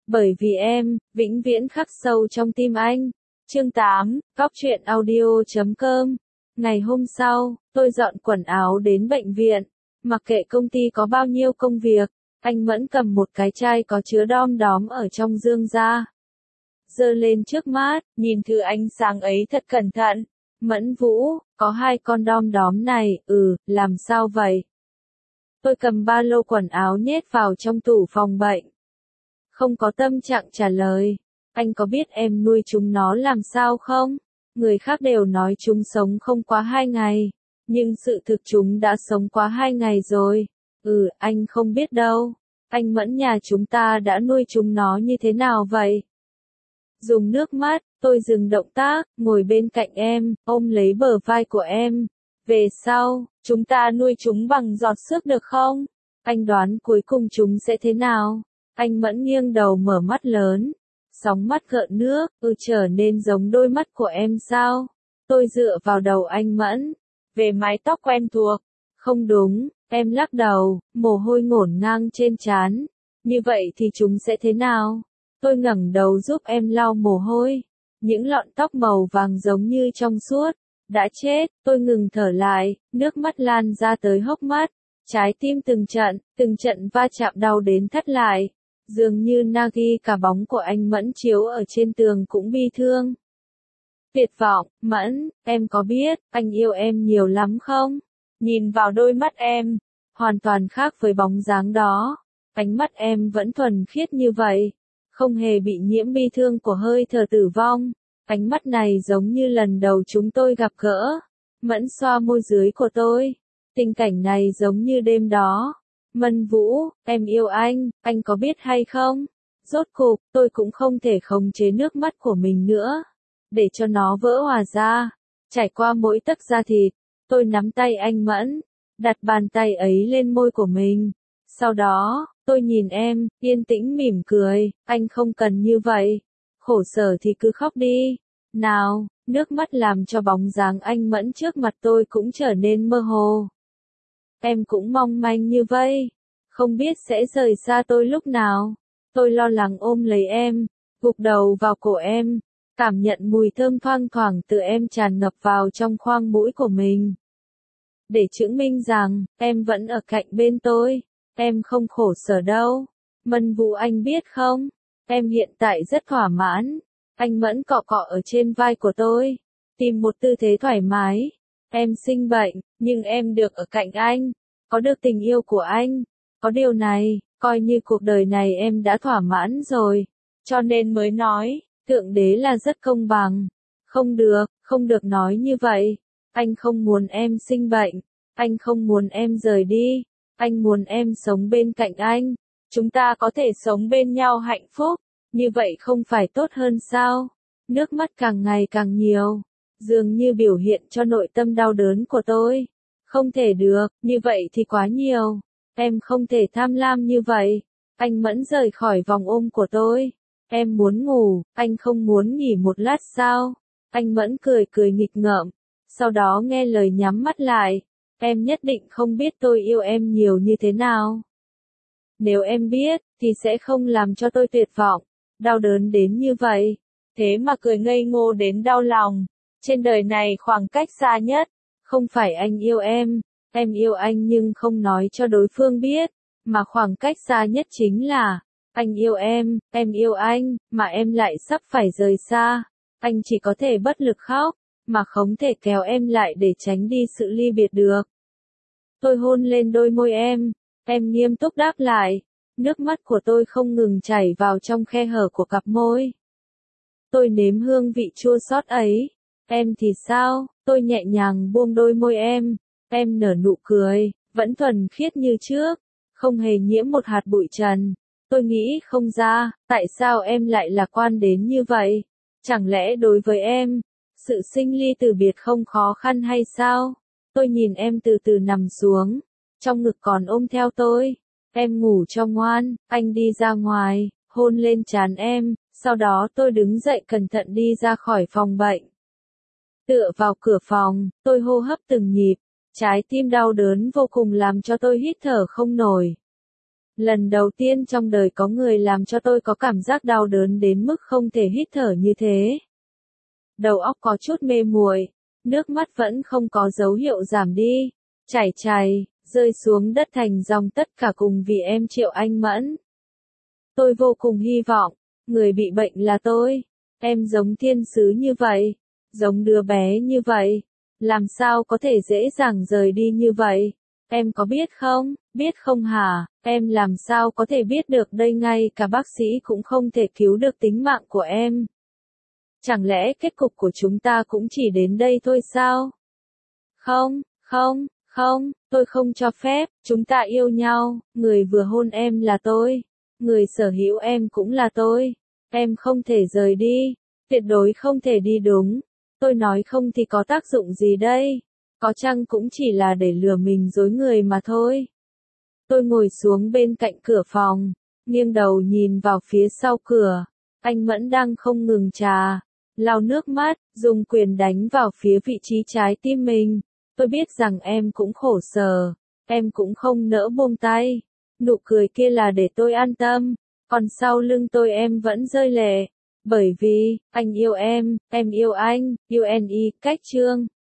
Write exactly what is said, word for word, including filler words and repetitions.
Bởi vì em, vĩnh viễn khắc sâu trong tim anh. Chương tám, Cóc truyện audio chấm com. Ngày hôm sau, tôi dọn quần áo đến bệnh viện. Mặc kệ công ty có bao nhiêu công việc, anh Mẫn cầm một cái chai có chứa đom đóm ở trong dương ra. Giơ lên trước mắt, nhìn thứ ánh sáng ấy thật cẩn thận. Mẫn Vũ, có hai con đom đóm này, ừ, làm sao vậy? Tôi cầm ba lô quần áo nhét vào trong tủ phòng bệnh. Không có tâm trạng trả lời. Anh có biết em nuôi chúng nó làm sao không? Người khác đều nói chúng sống không quá hai ngày. Nhưng sự thực chúng đã sống quá hai ngày rồi. Ừ, anh không biết đâu. Anh Mẫn nhà chúng ta đã nuôi chúng nó như thế nào vậy? Dùng nước mắt, tôi dừng động tác, ngồi bên cạnh em, ôm lấy bờ vai của em. Về sau, chúng ta nuôi chúng bằng giọt xước được không? Anh đoán cuối cùng chúng sẽ thế nào? Anh Mẫn nghiêng đầu mở mắt lớn. Sóng mắt gợn nước, ừ trở nên giống đôi mắt của em sao? Tôi dựa vào đầu anh Mẫn. Về mái tóc quen thuộc. Không đúng, em lắc đầu, mồ hôi ngổn ngang trên trán. Như vậy thì chúng sẽ thế nào? Tôi ngẩng đầu giúp em lau mồ hôi. Những lọn tóc màu vàng giống như trong suốt. Đã chết, tôi ngừng thở lại, nước mắt lan ra tới hốc mắt. Trái tim từng trận, từng trận va chạm đau đến thắt lại. Dường như Nagi cả bóng của anh Mẫn chiếu ở trên tường cũng bi thương. Tuyệt vọng, Mẫn, em có biết, anh yêu em nhiều lắm không? Nhìn vào đôi mắt em, hoàn toàn khác với bóng dáng đó. Ánh mắt em vẫn thuần khiết như vậy, không hề bị nhiễm bi thương của hơi thở tử vong. Ánh mắt này giống như lần đầu chúng tôi gặp gỡ. Mẫn xoa môi dưới của tôi. Tình cảnh này giống như đêm đó. Mân Vũ, em yêu anh, anh có biết hay không? Rốt cục, tôi cũng không thể khống chế nước mắt của mình nữa. Để cho nó vỡ hòa ra. Trải qua mỗi tấc da thịt, tôi nắm tay anh Mẫn, đặt bàn tay ấy lên môi của mình. Sau đó, tôi nhìn em, yên tĩnh mỉm cười, anh không cần như vậy. Khổ sở thì cứ khóc đi. Nào, nước mắt làm cho bóng dáng anh Mẫn trước mặt tôi cũng trở nên mơ hồ. Em cũng mong manh như vậy. Không biết sẽ rời xa tôi lúc nào. Tôi lo lắng ôm lấy em, gục đầu vào cổ em, cảm nhận mùi thơm thoang thoảng từ em tràn ngập vào trong khoang mũi của mình. Để chứng minh rằng, em vẫn ở cạnh bên tôi. Em không khổ sở đâu. Mân Vũ anh biết không? Em hiện tại rất thỏa mãn. Anh Mẫn cọ cọ ở trên vai của tôi. Tìm một tư thế thoải mái. Em sinh bệnh, nhưng em được ở cạnh anh. Có được tình yêu của anh. Có điều này, coi như cuộc đời này em đã thỏa mãn rồi. Cho nên mới nói, Thượng Đế là rất công bằng. Không được, không được nói như vậy. Anh không muốn em sinh bệnh. Anh không muốn em rời đi. Anh muốn em sống bên cạnh anh. Chúng ta có thể sống bên nhau hạnh phúc. Như vậy không phải tốt hơn sao? Nước mắt càng ngày càng nhiều. Dường như biểu hiện cho nội tâm đau đớn của tôi. Không thể được, như vậy thì quá nhiều. Em không thể tham lam như vậy. Anh Mẫn rời khỏi vòng ôm của tôi. Em muốn ngủ, anh không muốn nghỉ một lát sao? Anh Mẫn cười cười nghịch ngợm. Sau đó nghe lời nhắm mắt lại. Em nhất định không biết tôi yêu em nhiều như thế nào. Nếu em biết, thì sẽ không làm cho tôi tuyệt vọng, đau đớn đến như vậy. Thế mà cười ngây ngô đến đau lòng. Trên đời này khoảng cách xa nhất, không phải anh yêu em, em yêu anh nhưng không nói cho đối phương biết, mà khoảng cách xa nhất chính là, anh yêu em, em yêu anh, mà em lại sắp phải rời xa. Anh chỉ có thể bất lực khóc, mà không thể kéo em lại để tránh đi sự ly biệt được. Tôi hôn lên đôi môi em, em nghiêm túc đáp lại, nước mắt của tôi không ngừng chảy vào trong khe hở của cặp môi. Tôi nếm hương vị chua xót ấy. Em thì sao? Tôi nhẹ nhàng buông đôi môi em. Em nở nụ cười, vẫn thuần khiết như trước, không hề nhiễm một hạt bụi trần. Tôi nghĩ không ra, tại sao em lại lạc quan đến như vậy? Chẳng lẽ đối với em, sự sinh ly từ biệt không khó khăn hay sao? Tôi nhìn em từ từ nằm xuống, trong ngực còn ôm theo tôi. Em ngủ cho ngoan, anh đi ra ngoài, hôn lên trán em, sau đó tôi đứng dậy cẩn thận đi ra khỏi phòng bệnh. Tựa vào cửa phòng, tôi hô hấp từng nhịp, trái tim đau đớn vô cùng làm cho tôi hít thở không nổi. Lần đầu tiên trong đời có người làm cho tôi có cảm giác đau đớn đến mức không thể hít thở như thế. Đầu óc có chút mê muội, nước mắt vẫn không có dấu hiệu giảm đi, chảy chảy, rơi xuống đất thành dòng tất cả cùng vì em Triệu Anh Mẫn. Tôi vô cùng hy vọng, người bị bệnh là tôi. Em giống thiên sứ như vậy, giống đứa bé như vậy, làm sao có thể dễ dàng rời đi như vậy? Em có biết không, biết không hả, em làm sao có thể biết được đây, ngay cả bác sĩ cũng không thể cứu được tính mạng của em. Chẳng lẽ kết cục của chúng ta cũng chỉ đến đây thôi sao? Không, không, không, tôi không cho phép, chúng ta yêu nhau, người vừa hôn em là tôi, người sở hữu em cũng là tôi, em không thể rời đi, tuyệt đối không thể đi đúng. Tôi nói không thì có tác dụng gì đây? Có chăng cũng chỉ là để lừa mình dối người mà thôi. Tôi ngồi xuống bên cạnh cửa phòng, nghiêng đầu nhìn vào phía sau cửa. Anh Mẫn đang không ngừng trà, lau nước mắt, dùng quyền đánh vào phía vị trí trái tim mình. Tôi biết rằng em cũng khổ sở, em cũng không nỡ buông tay. Nụ cười kia là để tôi an tâm, còn sau lưng tôi em vẫn rơi lệ. Bởi vì, anh yêu em, em yêu anh, you and I, cách chương.